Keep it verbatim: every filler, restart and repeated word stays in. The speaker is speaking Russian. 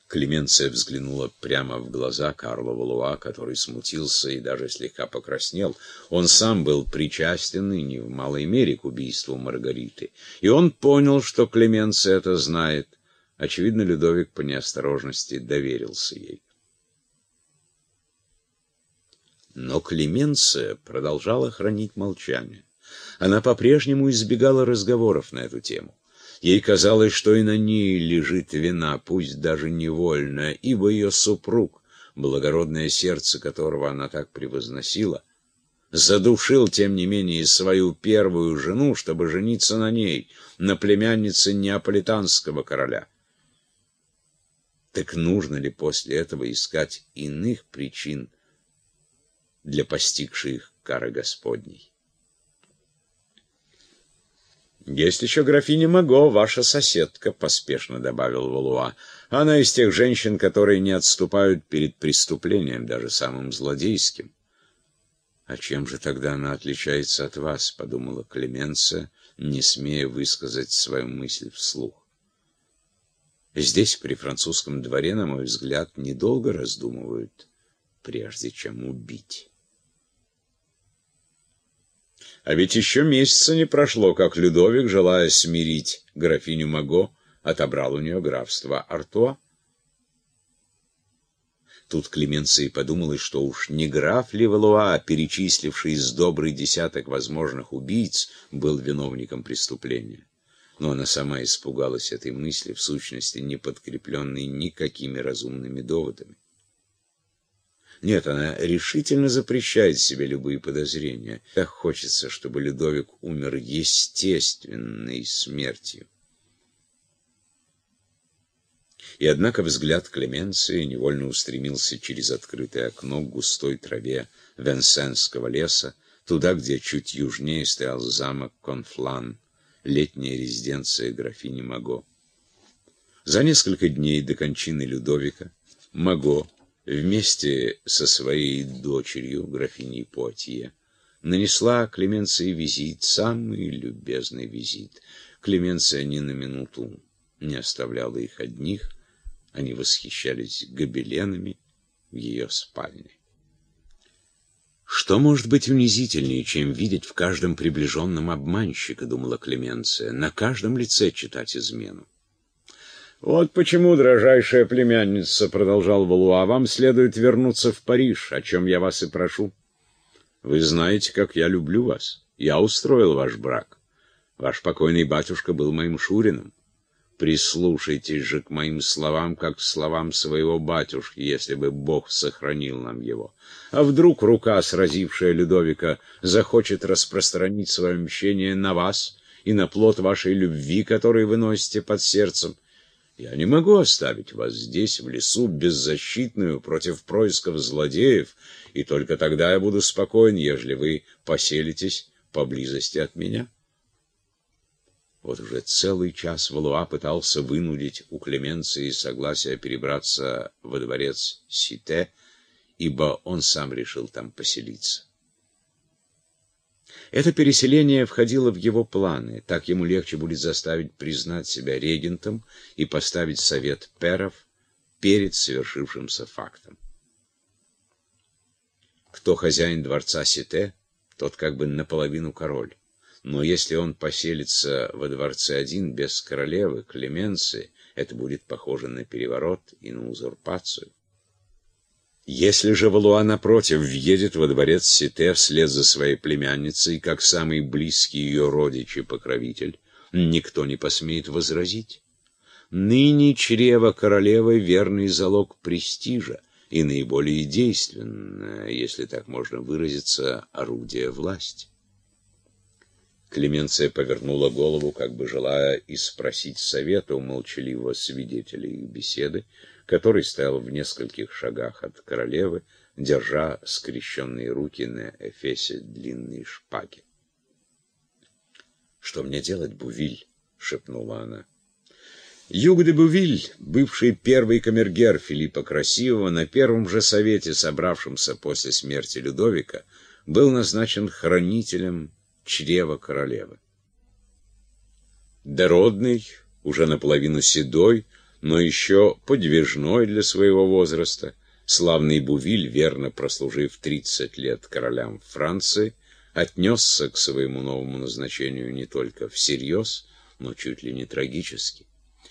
Клеменция взглянула прямо в глаза Карлу Валуа, который смутился и даже слегка покраснел. Он сам был причастен, и не в малой мере, к убийству Маргариты. И он понял, что Клеменция это знает. Очевидно, Людовик по неосторожности доверился ей. Но Клеменция продолжала хранить молчание. Она по-прежнему избегала разговоров на эту тему. Ей казалось, что и на ней лежит вина, пусть даже невольная, ибо ее супруг, благородное сердце которого она так превозносила, задушил, тем не менее, свою первую жену, чтобы жениться на ней, на племяннице неаполитанского короля. Так нужно ли после этого искать иных причин для постигшей их кары Господней? «Есть еще графиня Маго, ваша соседка», — поспешно добавил Валуа. «Она из тех женщин, которые не отступают перед преступлением, даже самым злодейским». «А чем же тогда она отличается от вас?» — подумала Клеменция, не смея высказать свою мысль вслух. «Здесь, при французском дворе, на мой взгляд, недолго раздумывают, прежде чем убить». А ведь еще месяца не прошло, как Людовик, желая смирить графиню Маго, отобрал у нее графство Артуа. Тут Клеменции подумалось, что уж не граф ли Валуа, перечисливший из добрый десяток возможных убийц, был виновником преступления. Но она сама испугалась этой мысли, в сущности, не подкрепленной никакими разумными доводами. Нет, она решительно запрещает себе любые подозрения. Так хочется, чтобы Людовик умер естественной смертью. И однако взгляд Клеменции невольно устремился через открытое окно к густой траве Венсенского леса, туда, где чуть южнее стоял замок Конфлан, летняя резиденция графини Маго. За несколько дней до кончины Людовика Маго вместе со своей дочерью, графиней Пуатье, нанесла Клеменции визит, самый любезный визит. Клеменция ни на минуту не оставляла их одних, они восхищались гобеленами в ее спальне. «Что может быть унизительнее, чем видеть в каждом приближенном обманщика?» — думала Клеменция, — «на каждом лице читать измену». «Вот почему, дрожайшая племянница, — продолжал Валуа, — вам следует вернуться в Париж, о чем я вас и прошу. Вы знаете, как я люблю вас. Я устроил ваш брак. Ваш покойный батюшка был моим шурином. Прислушайтесь же к моим словам, как к словам своего батюшки, если бы Бог сохранил нам его. А вдруг рука, сразившая Людовика, захочет распространить свое мщение на вас и на плод вашей любви, который вы носите под сердцем? Я не могу оставить вас здесь, в лесу, беззащитную против происков злодеев, и только тогда я буду спокоен, ежели вы поселитесь поблизости от меня». Вот уже целый час Валуа пытался вынудить у Клеменции согласие перебраться во дворец Сите, ибо он сам решил там поселиться. Это переселение входило в его планы, так ему легче будет заставить признать себя регентом и поставить совет пэров перед совершившимся фактом. Кто хозяин дворца Сите, тот как бы наполовину король. Но если он поселится во дворце один, без королевы, Клеменции, это будет похоже на переворот и на узурпацию. Если же Валуа, напротив, въедет во дворец Сите вслед за своей племянницей, как самый близкий ее родич и покровитель, никто не посмеет возразить. Ныне чрево королевы — верный залог престижа и наиболее действенное, если так можно выразиться, орудие власти. Клеменция повернула голову, как бы желая испросить совета у молчаливого свидетеля их беседы, который стоял в нескольких шагах от королевы, держа скрещенные руки на эфесе длинной шпаги. «Что мне делать, Бувиль?» — шепнула она. Юг де Бувиль, бывший первый камергер Филиппа Красивого, на первом же совете, собравшемся после смерти Людовика, был назначен хранителем чрева королевы. Дородный, уже наполовину седой, но еще подвижной для своего возраста. Славный Бувиль, верно прослужив тридцать лет королям Франции, отнесся к своему новому назначению не только всерьез, но чуть ли не трагически.